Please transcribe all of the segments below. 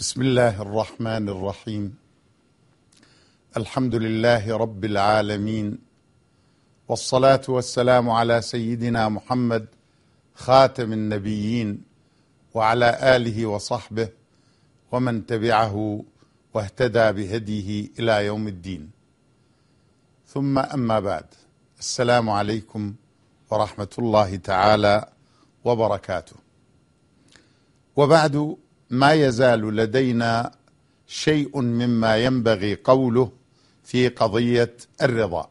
بسم الله الرحمن الرحيم. الحمد لله رب العالمين، والصلاة والسلام على سيدنا محمد خاتم النبيين وعلى آله وصحبه ومن تبعه واهتدى بهديه إلى يوم الدين، ثم أما بعد. السلام عليكم ورحمة الله تعالى وبركاته. وبعد، ما يزال لدينا شيء مما ينبغي قوله في قضية الرضاع.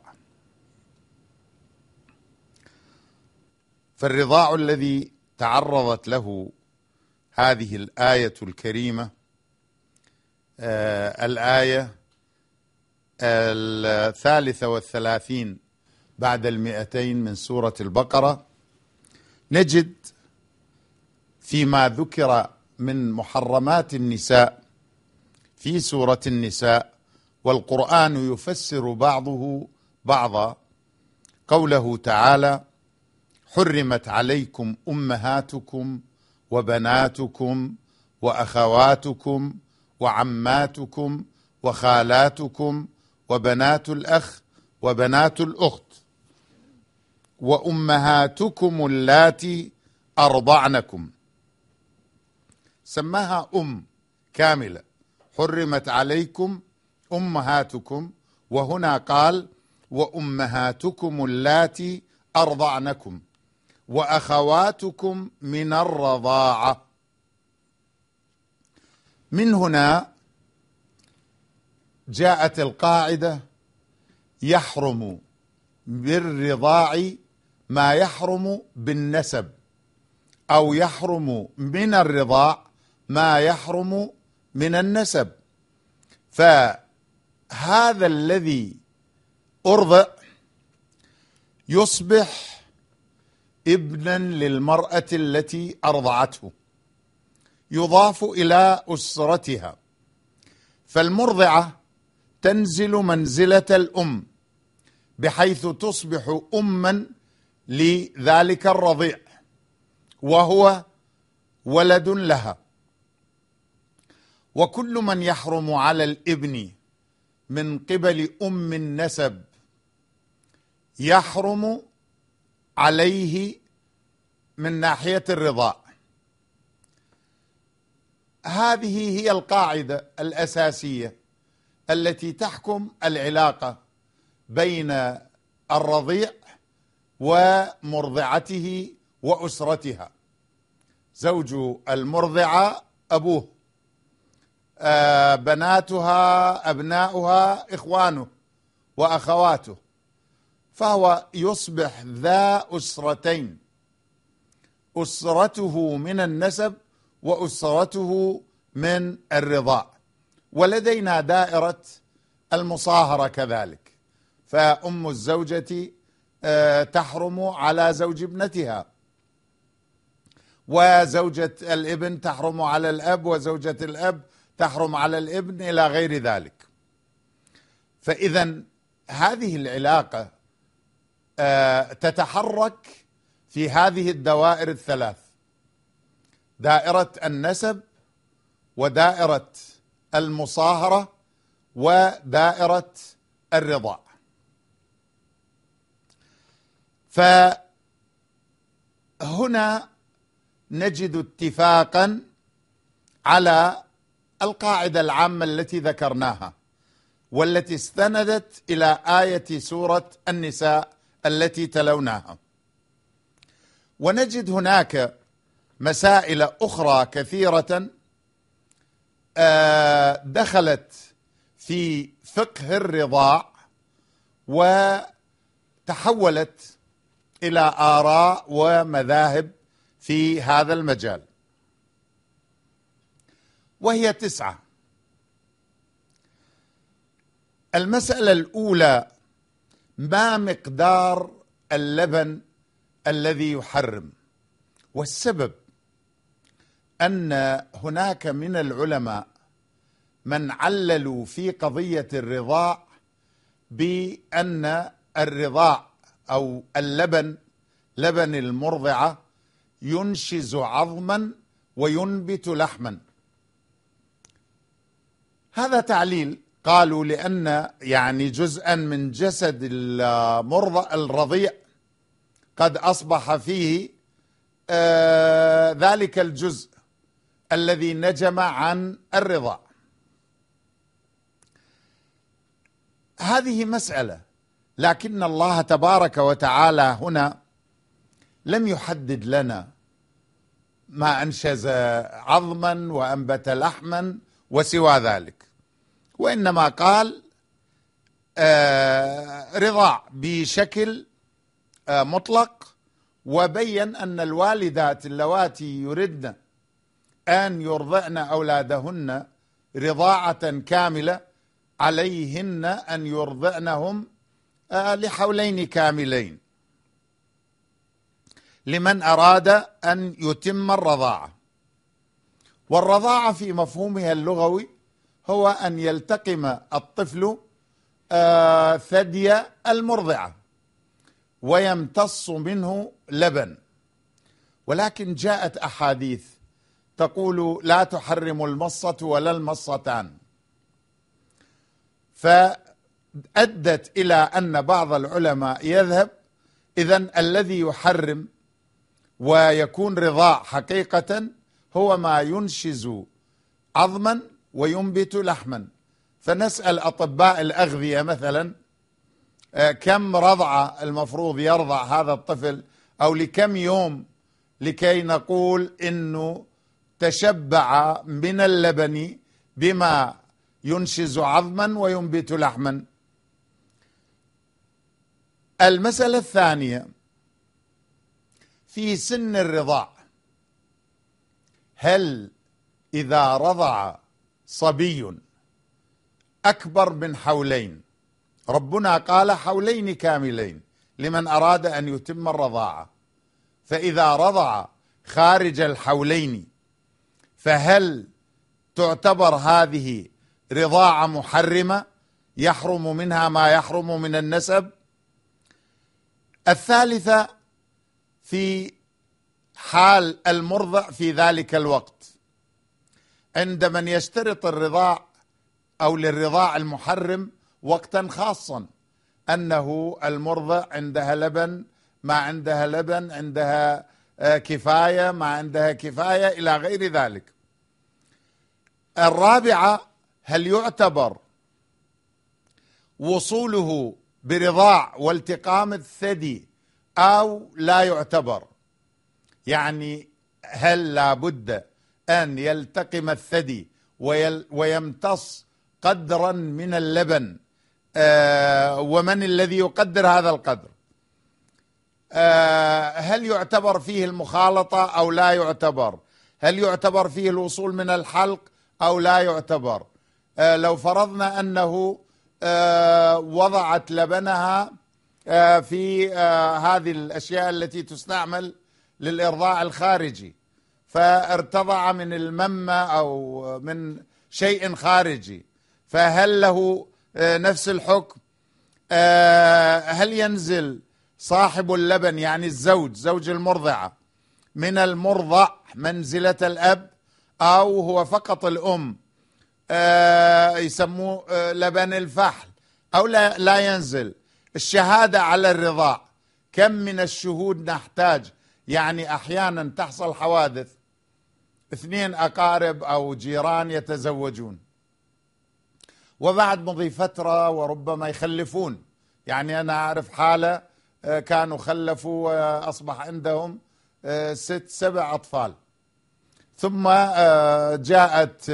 فالرضاع الذي تعرضت له هذه الآية الكريمة، الآية 33 بعد 200 من سورة البقرة، نجد فيما ذكر من محرمات النساء في سورة النساء، والقرآن يفسر بعضه بعضا، قوله تعالى: حرمت عليكم أمهاتكم وبناتكم وأخواتكم وعماتكم وخالاتكم وبنات الأخ وبنات الأخت وأمهاتكم اللاتي أرضعنكم. سماها كاملة، حرمت عليكم أمهاتكم، وهنا قال: وأمهاتكم اللاتي أرضعنكم وأخواتكم من الرضاعة. من هنا جاءت القاعدة: يحرم بالرضاع ما يحرم بالنسب، أو يحرم من الرضاع ما يحرم من النسب. فهذا الذي أرضع يصبح ابنا للمرأة التي أرضعته، يضاف إلى أسرتها، فالمرضعة تنزل منزلة الأم، بحيث تصبح أما لذلك الرضيع وهو ولد لها. وكل من يحرم على الابن من قبل أم النسب يحرم عليه من ناحية الرضاع. هذه هي القاعدة الأساسية التي تحكم العلاقة بين الرضيع ومرضعته وأسرتها. زوج المرضعة أبوه، بناتها أبناؤها إخوانه وأخواته، فهو يصبح ذا أسرتين: أسرته من النسب وأسرته من الرضاع. ولدينا دائرة المصاهرة كذلك، فأم الزوجة تحرم على زوج ابنتها، وزوجة الابن تحرم على الأب، وزوجة الأب تحرم على الابن، إلى غير ذلك. فإذا هذه العلاقة تتحرك في هذه الدوائر الثلاث: دائرة النسب، ودائرة المصاهرة، ودائرة الرضاع. فهنا نجد اتفاقا على القاعدة العامة التي ذكرناها، والتي استندت إلى آية سورة النساء التي تلوناها. ونجد هناك مسائل أخرى كثيرة دخلت في فقه الرضاع وتحولت إلى آراء ومذاهب في هذا المجال، وهي 9. المسألة الأولى: ما مقدار اللبن الذي يحرم؟ والسبب أن هناك من العلماء من عللوا في قضية الرضاع بأن الرضاع أو اللبن، لبن المرضعة، ينشز عظما وينبت لحما، هذا تعليل. قالوا لأن يعني جزءا من جسد الرضيع قد أصبح فيه ذلك الجزء الذي نجم عن الرضاع. هذه مسألة، لكن الله تبارك وتعالى هنا لم يحدد لنا ما أنشز عظما وأنبت لحما وسوى ذلك، وإنما قال رضاع بشكل مطلق، وبين أن الوالدات اللواتي يردن أن يرضعن أولادهن رضاعة كاملة عليهن أن يرضعنهم لحولين كاملين لمن أراد أن يتم الرضاعة. والرضاعة في مفهومها اللغوي هو أن يلتقم الطفل ثدي المرضعة ويمتص منه لبن. ولكن جاءت أحاديث تقول لا تحرم المصة ولا المصتان، فأدت إلى أن بعض العلماء يذهب إذن الذي يحرم ويكون رضاع حقيقة هو ما ينشز عظما وينبت لحما. فنسأل أطباء الأغذية مثلا كم رضعة المفروض يرضع هذا الطفل أو لكم يوم لكي نقول إنه تشبع من اللبن بما ينشز عظما وينبت لحما. المسألة الثانية في سن الرضاع، هل إذا رضع صبي أكبر من حولين، ربنا قال حولين كاملين لمن أراد أن يتم الرضاعة، فإذا رضع خارج الحولين فهل تعتبر هذه رضاعة محرمة يحرم منها ما يحرم من النسب؟ الثالثة في حال المرضع في ذلك الوقت، عند من يشترط الرضاع أو للرضاع المحرم وقتا خاصا، أنه المرضع عندها لبن ما عندها لبن، عندها كفاية ما عندها كفاية إلى غير ذلك. الرابعة، هل يعتبر وصوله برضاع والتقام الثدي أو لا يعتبر؟ يعني هل لابد أن يلتقم الثدي ويمتص قدرا من اللبن، ومن الذي يقدر هذا القدر؟ هل يعتبر فيه المخالطة أو لا يعتبر؟ هل يعتبر فيه الوصول من الحلق أو لا يعتبر؟ لو فرضنا أنه وضعت لبنها في هذه الأشياء التي تستعمل للإرضاع الخارجي، فارتضع من الممة أو من شيء خارجي، فهل له نفس الحكم؟ هل ينزل صاحب اللبن يعني الزوج، زوج المرضعة، من المرضع منزلة الأب، أو هو فقط الأم يسموه لبن الفحل، أو لا ينزل؟ الشهادة على الرضاع، كم من الشهود نحتاج؟ يعني أحيانا تحصل حوادث، 2 أقارب أو جيران يتزوجون وبعد مضي فترة وربما يخلفون. يعني أنا أعرف حالة كانوا خلفوا وأصبح عندهم 6-7 أطفال، ثم جاءت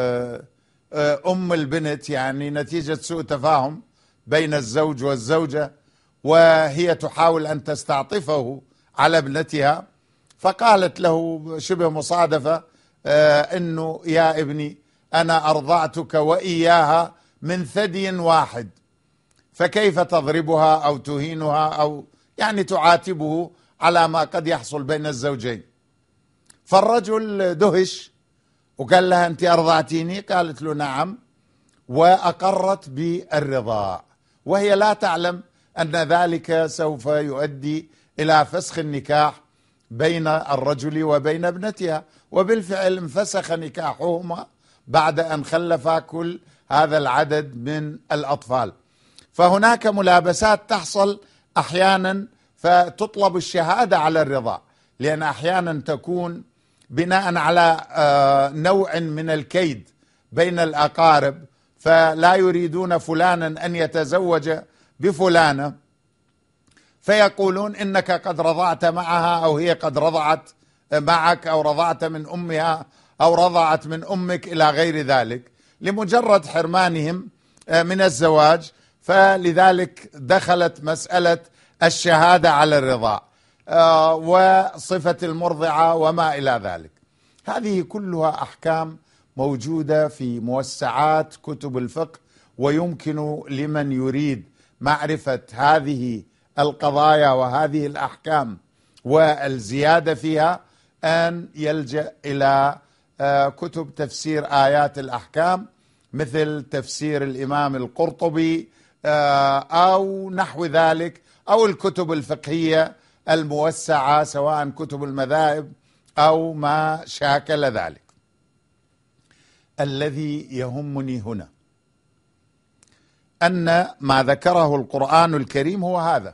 أم البنت يعني نتيجة سوء تفاهم بين الزوج والزوجة، وهي تحاول أن تستعطفه على ابنتها، فقالت له شبه مصادفة إنه يا ابني أنا أرضعتك وإياها من ثدي واحد، فكيف تضربها أو تهينها أو يعني تعاتبه على ما قد يحصل بين الزوجين؟ فالرجل دهش وقال لها أنت أرضعتيني؟ قالت له نعم، وأقرت بالرضاع، وهي لا تعلم أن ذلك سوف يؤدي إلى فسخ النكاح بين الرجل وبين ابنتها. وبالفعل انفسخ نكاحهما بعد أن خلف كل هذا العدد من الأطفال. فهناك ملابسات تحصل أحيانا، فتطلب الشهادة على الرضاع، لأن أحيانا تكون بناء على نوع من الكيد بين الأقارب، فلا يريدون فلانا أن يتزوج بفلانة، فيقولون إنك قد رضعت معها، أو هي قد رضعت معك، أو رضعت من أمها، أو رضعت من أمك، إلى غير ذلك، لمجرد حرمانهم من الزواج. فلذلك دخلت مسألة الشهادة على الرضاع وصفة المرضعة وما إلى ذلك. هذه كلها أحكام موجودة في موسعات كتب الفقه، ويمكن لمن يريد معرفة هذه القضايا وهذه الأحكام والزيادة فيها أن يلجأ إلى كتب تفسير آيات الأحكام، مثل تفسير الإمام القرطبي أو نحو ذلك، أو الكتب الفقهية الموسعة، سواء كتب المذاهب أو ما شاكل ذلك. الذي يهمني هنا أن ما ذكره القرآن الكريم هو هذا،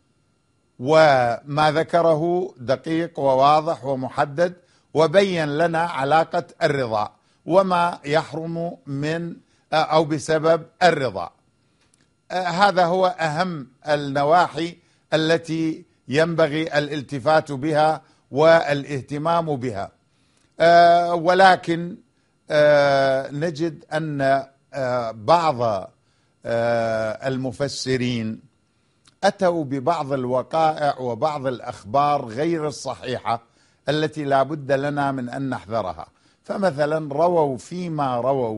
وما ذكره دقيق وواضح ومحدد، وبين لنا علاقة الرضاع وما يحرم من أو بسبب الرضاع. هذا هو أهم النواحي التي ينبغي الالتفات بها والاهتمام بها. ولكن نجد أن بعض المفسرين أتوا ببعض الوقائع وبعض الأخبار غير الصحيحة التي لا بد لنا من أن نحذرها. فمثلا رووا فيما رووا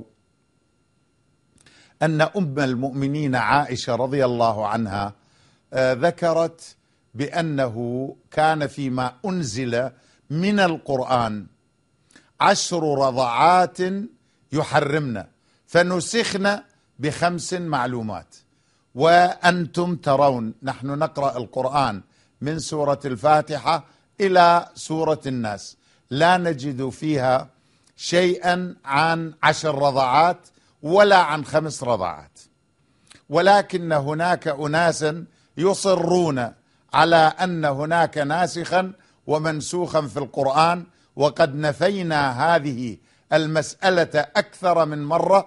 أن أم المؤمنين عائشة رضي الله عنها ذكرت بأنه كان فيما أنزل من القرآن 10 رضعات يحرمن، فنسخن ب5 معلومات. وأنتم ترون نحن نقرأ القرآن من سورة الفاتحة إلى سورة الناس، لا نجد فيها شيئا عن 10 رضعات ولا عن 5 رضعات، ولكن هناك أناسا يصرون على أن هناك ناسخا ومنسوخا في القرآن، وقد نفينا هذه المسألة أكثر من مرة.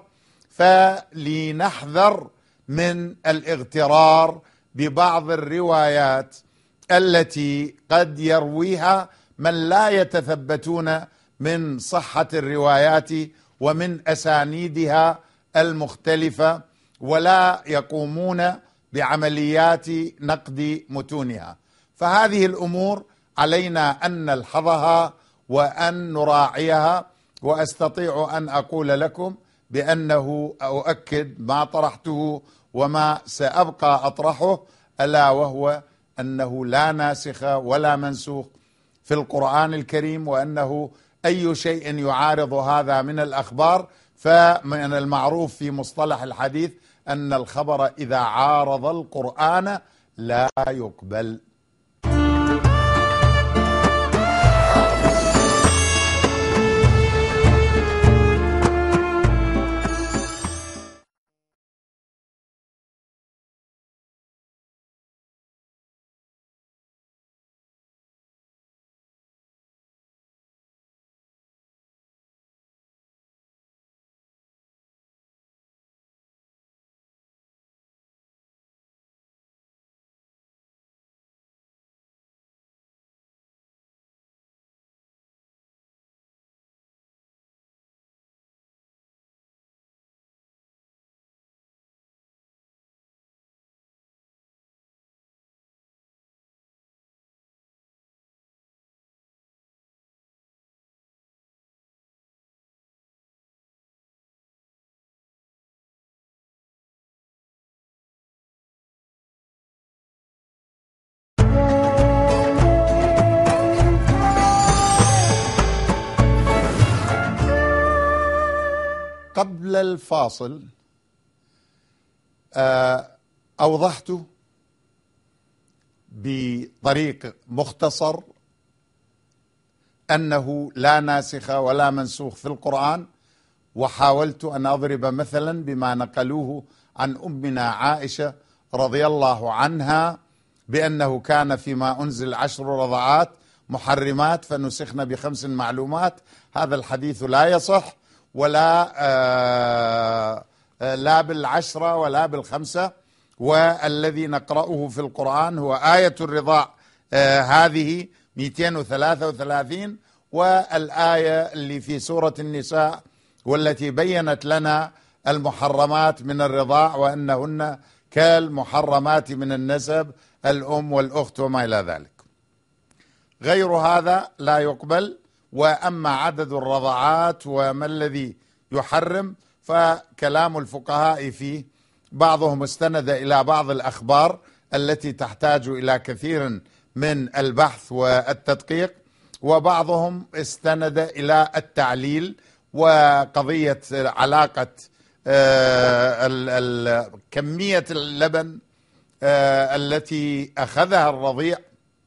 فلنحذر من الاغترار ببعض الروايات التي قد يرويها من لا يتثبتون من صحة الروايات ومن أسانيدها المختلفة، ولا يقومون بعمليات نقد متونها. فهذه الأمور علينا أن نلحظها وأن نراعيها. وأستطيع أن أقول لكم بأنه أؤكد ما طرحته وما سأبقى أطرحه، ألا وهو أنه لا ناسخ ولا منسوخ في القرآن الكريم، وأنه أي شيء يعارض هذا من الأخبار، فمن المعروف في مصطلح الحديث أن الخبر إذا عارض القرآن لا يقبل. قبل الفاصل أوضحت بطريق مختصر أنه لا ناسخ ولا منسوخ في القرآن، وحاولت أن أضرب مثلا بما نقلوه عن أمنا عائشة رضي الله عنها بأنه كان فيما أنزل 10 رضعات محرمات فنسخن ب5 معلومات. هذا الحديث لا يصح، ولا لا بال10 ولا بال5، والذي نقرأه في القرآن هو آية الرضاع هذه 233، والآية اللي في سورة النساء والتي بينت لنا المحرمات من الرضاع وأنهن كالمحرمات من النسب، الأم والأخت وما إلى ذلك. غير هذا لا يقبل. وأما عدد الرضعات وما الذي يحرم فكلام الفقهاء فيه، بعضهم استند إلى بعض الأخبار التي تحتاج إلى كثير من البحث والتدقيق، وبعضهم استند إلى التعليل وقضية علاقة كمية اللبن التي أخذها الرضيع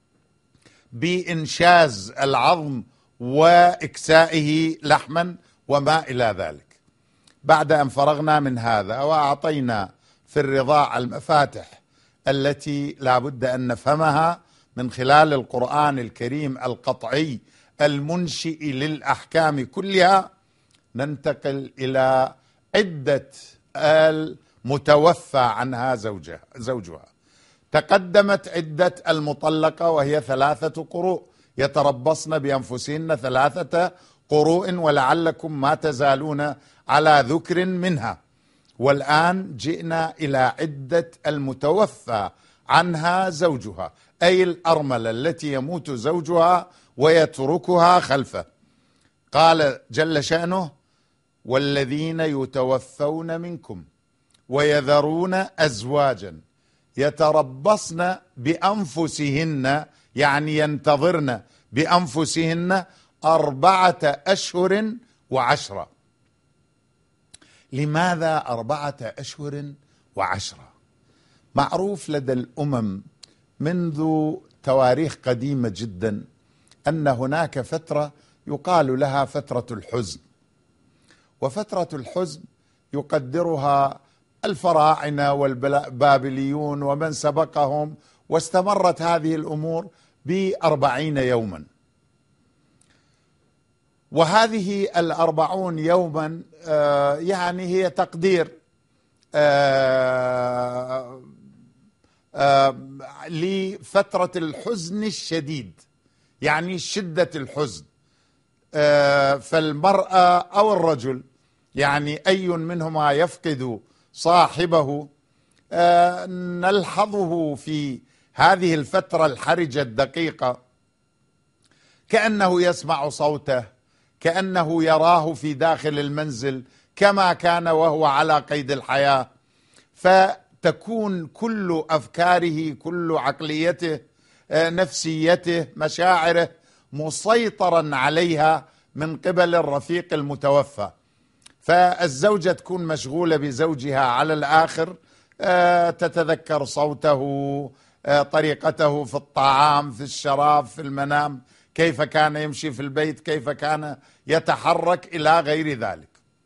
بإنشاز العظم وإكسائه لحما وما إلى ذلك. بعد أن فرغنا من هذا وأعطينا في الرضاع المفاتح التي لا بد أن نفهمها من خلال القرآن الكريم القطعي المنشئ للأحكام كلها، ننتقل إلى عدة المتوفى عنها زوجها. تقدمت عدة المطلقة وهي 3 قروء، يتربصن بأنفسهن 3 قروء ولعلكم ما تزالون على ذكر منها. والآن جئنا إلى عدة المتوفى عنها زوجها، أي الأرملة التي يموت زوجها ويتركها خلفه. قال جل شأنه: والذين يتوفون منكم ويذرون أزواجا يتربصن بأنفسهن، يعني ينتظرن بأنفسهن 4 أشهر و10. لماذا 4 أشهر و10؟ معروف لدى الأمم منذ تواريخ قديمة جدا أن هناك فترة يقال لها فترة الحزن، وفترة الحزن يقدرها الفراعنة والبابليون ومن سبقهم، واستمرت هذه الأمور ب40 يوما. وهذه 40 يوما يعني هي تقدير لفترة الحزن الشديد، يعني شدة الحزن. فالمرأة أو الرجل يعني أي منهما يفقد صاحبه نلحظه في هذه الفترة الحرجة الدقيقة كأنه يسمع صوته، كأنه يراه في داخل المنزل كما كان وهو على قيد الحياة، فتكون كل أفكاره، كل عقليته، نفسيته، مشاعره مسيطرا عليها من قبل الرفيق المتوفى. فالزوجة تكون مشغولة بزوجها على الآخر، تتذكر صوته، طريقته في الطعام، في الشراب، في المنام، كيف كان يمشي في البيت، كيف كان يتحرك إلى غير ذلك.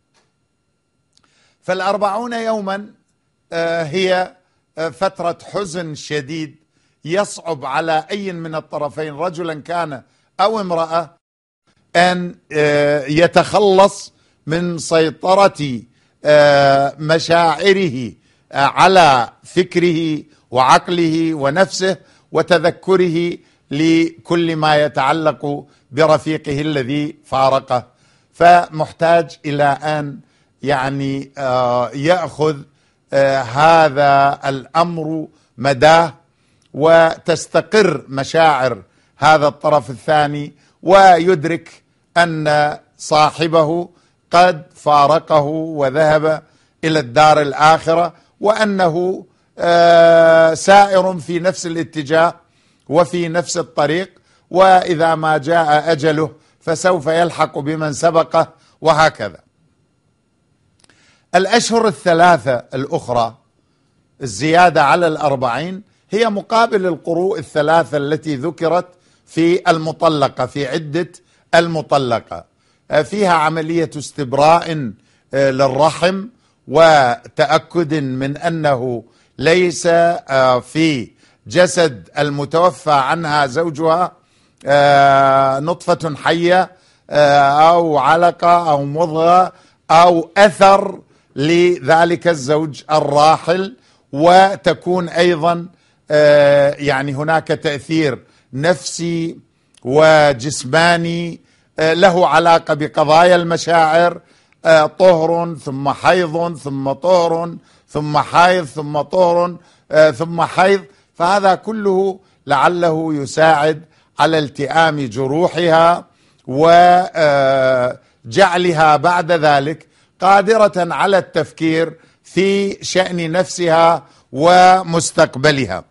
ف40 يوما هي فترة حزن شديد يصعب على أي من الطرفين، رجلا كان أو امرأة، أن يتخلص من سيطرة مشاعره على فكره وعقله ونفسه وتذكره لكل ما يتعلق برفيقه الذي فارقه. فمحتاج إلى أن يعني يأخذ هذا الأمر مداه وتستقر مشاعر هذا الطرف الثاني، ويدرك أن صاحبه قد فارقه وذهب إلى الدار الآخرة، وأنه سائر في نفس الاتجاه وفي نفس الطريق، وإذا ما جاء أجله فسوف يلحق بمن سبقه، وهكذا. الأشهر 3 الأخرى الزيادة على 40 هي مقابل القروء 3 التي ذكرت في المطلقة، في عدة المطلقة. فيها عملية استبراء للرحم وتأكد من أنه ليس في جسد المتوفى عنها زوجها نطفة حية أو علقة أو مضغة أو أثر لذلك الزوج الراحل، وتكون أيضا يعني هناك تأثير نفسي وجسماني له علاقة بقضايا المشاعر، طهر ثم حيض ثم طهر ثم حيض ثم طهر ثم حيض، فهذا كله لعله يساعد على التئام جروحها وجعلها بعد ذلك قادرة على التفكير في شأن نفسها ومستقبلها.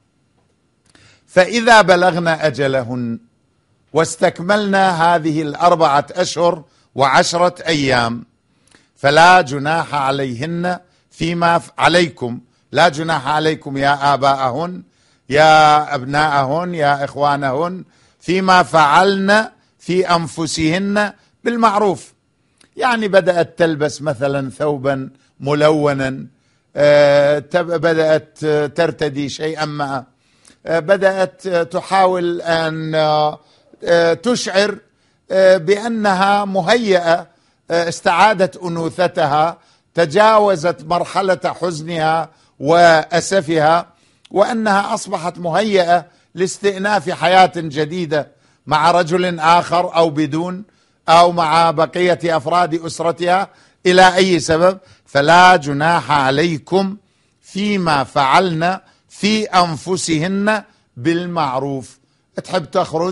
فإذا بلغنا أجلهن واستكملنا هذه 4 أشهر و10 أيام فلا جناح عليهن فيما عليكم، لا جناح عليكم يا آباءهن يا أبناءهن يا إخوانهن فيما فعلن في أنفسهن بالمعروف. يعني بدأت تلبس مثلا ثوبا ملونا، بدأت ترتدي شيئا ما، بدأت تحاول أن تشعر بأنها مهيئة، استعادت أنوثتها، تجاوزت مرحلة حزنها وأسفها، وأنها أصبحت مهيئة لاستئناف حياة جديدة مع رجل آخر أو بدون، أو مع بقية أفراد أسرتها إلى أي سبب، فلا جناح عليكم فيما فعلن في أنفسهن بالمعروف. تحب تخرج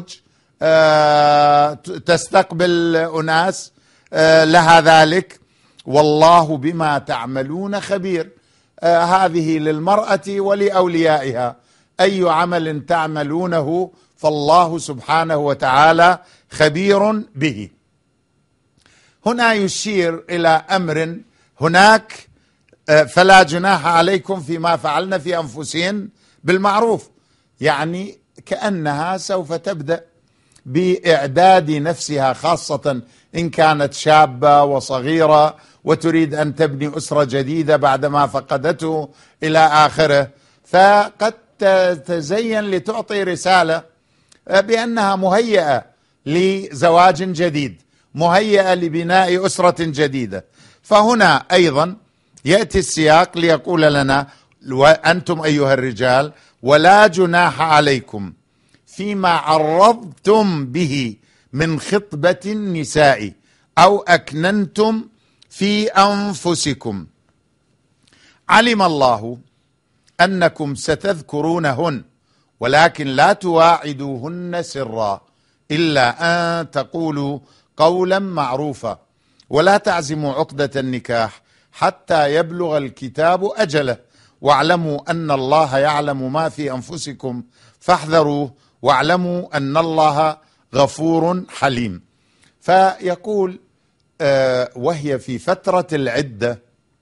تستقبل أناس لها ذلك، والله بما تعملون خبير. هذه للمرأة ولأوليائها، أي عمل تعملونه فالله سبحانه وتعالى خبير به. هنا يشير إلى أمر هناك، فلا جناح عليكم فيما فعلن في أنفسهن بالمعروف، يعني كأنها سوف تبدأ بإعداد نفسها، خاصة إن كانت شابة وصغيرة وتريد أن تبني أسرة جديدة بعدما فقدته إلى آخره، فقد تتزين لتعطي رسالة بأنها مهيئة لزواج جديد، مهيئة لبناء أسرة جديدة. فهنا أيضا يأتي السياق ليقول لنا: وأنتم أيها الرجال ولا جناح عليكم فيما عرضتم به من خطبة النساء أو أكننتم في أنفسكم، علم الله أنكم ستذكرونهن ولكن لا تواعدوهن سرا إلا أن تقولوا قولا معروفا، ولا تعزموا عقدة النكاح حتى يبلغ الكتاب أجله، واعلموا أن الله يعلم ما في أنفسكم فاحذروه، واعلموا أن الله غفور حليم. فيقول وهي في فترة العدة،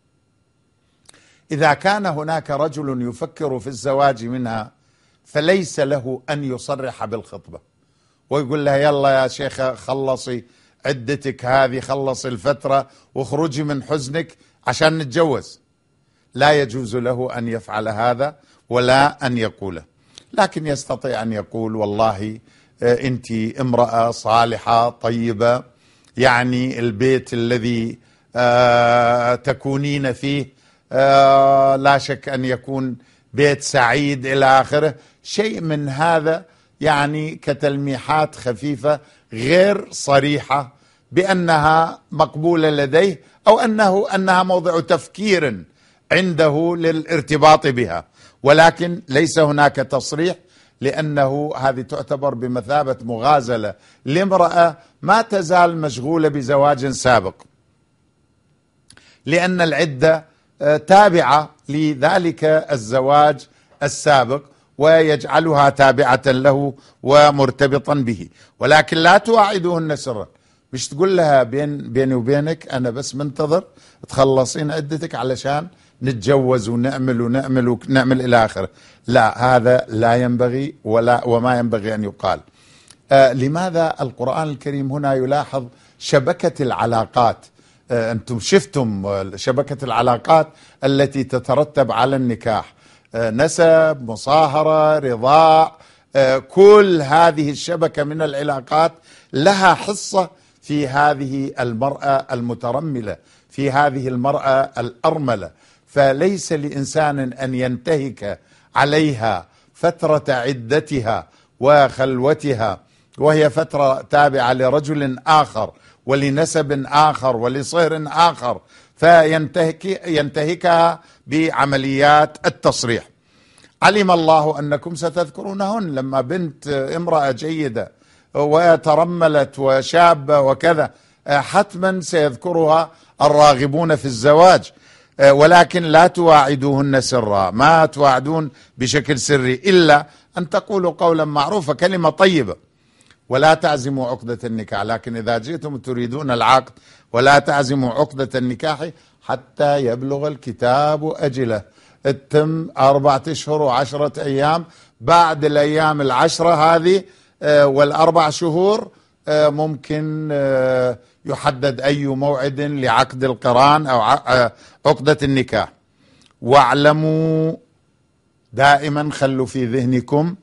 إذا كان هناك رجل يفكر في الزواج منها فليس له أن يصرح بالخطبة ويقول لها: يلا يا شيخة خلصي عدتك هذه، خلصي الفترة واخرجي من حزنك عشان نتجوز. لا يجوز له أن يفعل هذا ولا أن يقوله، لكن يستطيع أن يقول: والله أنت امرأة صالحة طيبة، يعني البيت الذي تكونين فيه لا شك أن يكون بيت سعيد إلى آخره، شيء من هذا، يعني كتلميحات خفيفة غير صريحة بأنها مقبولة لديه أو أنها موضع تفكير عنده للارتباط بها، ولكن ليس هناك تصريح، لأنه هذه تعتبر بمثابة مغازلة لامرأة ما تزال مشغولة بزواج سابق، لأن العدة تابعة لذلك الزواج السابق ويجعلها تابعة له ومرتبطا به. ولكن لا تواعدوهن سرا، مش تقول لها بيني وبينك أنا بس منتظر تخلصين عدتك علشان نتجوز ونعمل إلى آخره. لا، هذا لا ينبغي وما ينبغي أن يقال. لماذا القرآن الكريم هنا يلاحظ شبكة العلاقات أنتم شفتم شبكة العلاقات التي تترتب على النكاح، نسب، مصاهرة، رضاع، كل هذه الشبكة من العلاقات لها حصة في هذه المرأة المترملة، في هذه المرأة الأرملة. فليس لإنسان أن ينتهك عليها فترة عدتها وخلوتها، وهي فترة تابعة لرجل آخر ولنسب آخر ولصهر آخر، فينتهكها بعمليات التصريح. علم الله أنكم ستذكرونهن، لما بنت امرأة جيدة وترملت وشابة وكذا حتما سيذكرها الراغبون في الزواج، ولكن لا تواعدوهن سرا، ما تواعدون بشكل سري إلا أن تقولوا قولا معروفا، كلمة طيبة، ولا تعزموا عقدة النكاح. لكن إذا جئتم تريدون العقد ولا تعزموا عقدة النكاح حتى يبلغ الكتاب أجله، تتم 4 أشهر و10 أيام، بعد الأيام ال10 هذه وال4 شهور ممكن يحدد أي موعد لعقد القران أو عقدة النكاح. واعلموا دائما، خلوا في ذهنكم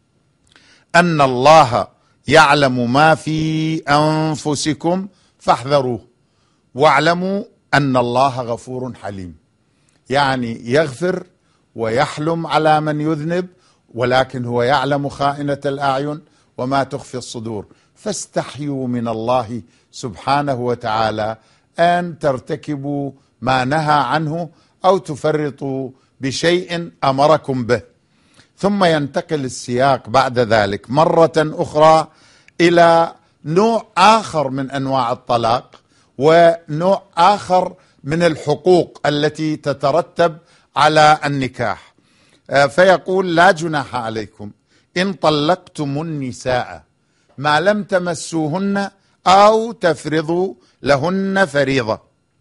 أن الله يعلم ما في أنفسكم فاحذروه، واعلموا أن الله غفور حليم، يعني يغفر ويحلم على من يذنب، ولكن هو يعلم خائنة الأعين وما تخفي الصدور. فاستحيوا من الله سبحانه وتعالى أن ترتكبوا ما نهى عنه أو تفرطوا بشيء أمركم به. ثم ينتقل السياق بعد ذلك مرة أخرى إلى نوع آخر من أنواع الطلاق ونوع آخر من الحقوق التي تترتب على النكاح، فيقول: لا جناح عليكم إن طلقتم النساء ما لم تمسوهن أو تفرضوا لهن فريضة،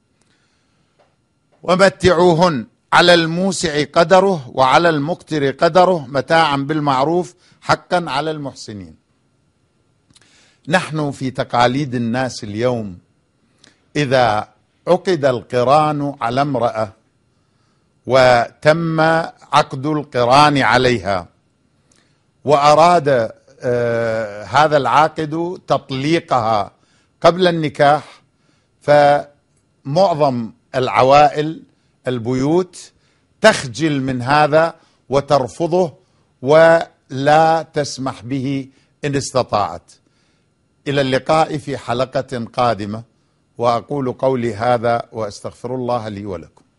ومتعوهن على الموسع قدره وعلى المقتر قدره متاعا بالمعروف حقا على المحسنين. نحن في تقاليد الناس اليوم إذا عقد القران على امرأة وتم عقد القران عليها وأراد هذا العاقد تطليقها قبل النكاح، فمعظم العوائل البيوت تخجل من هذا وترفضه ولا تسمح به إن استطاعت. إلى اللقاء في حلقة قادمة، وأقول قولي هذا وأستغفر الله لي ولكم.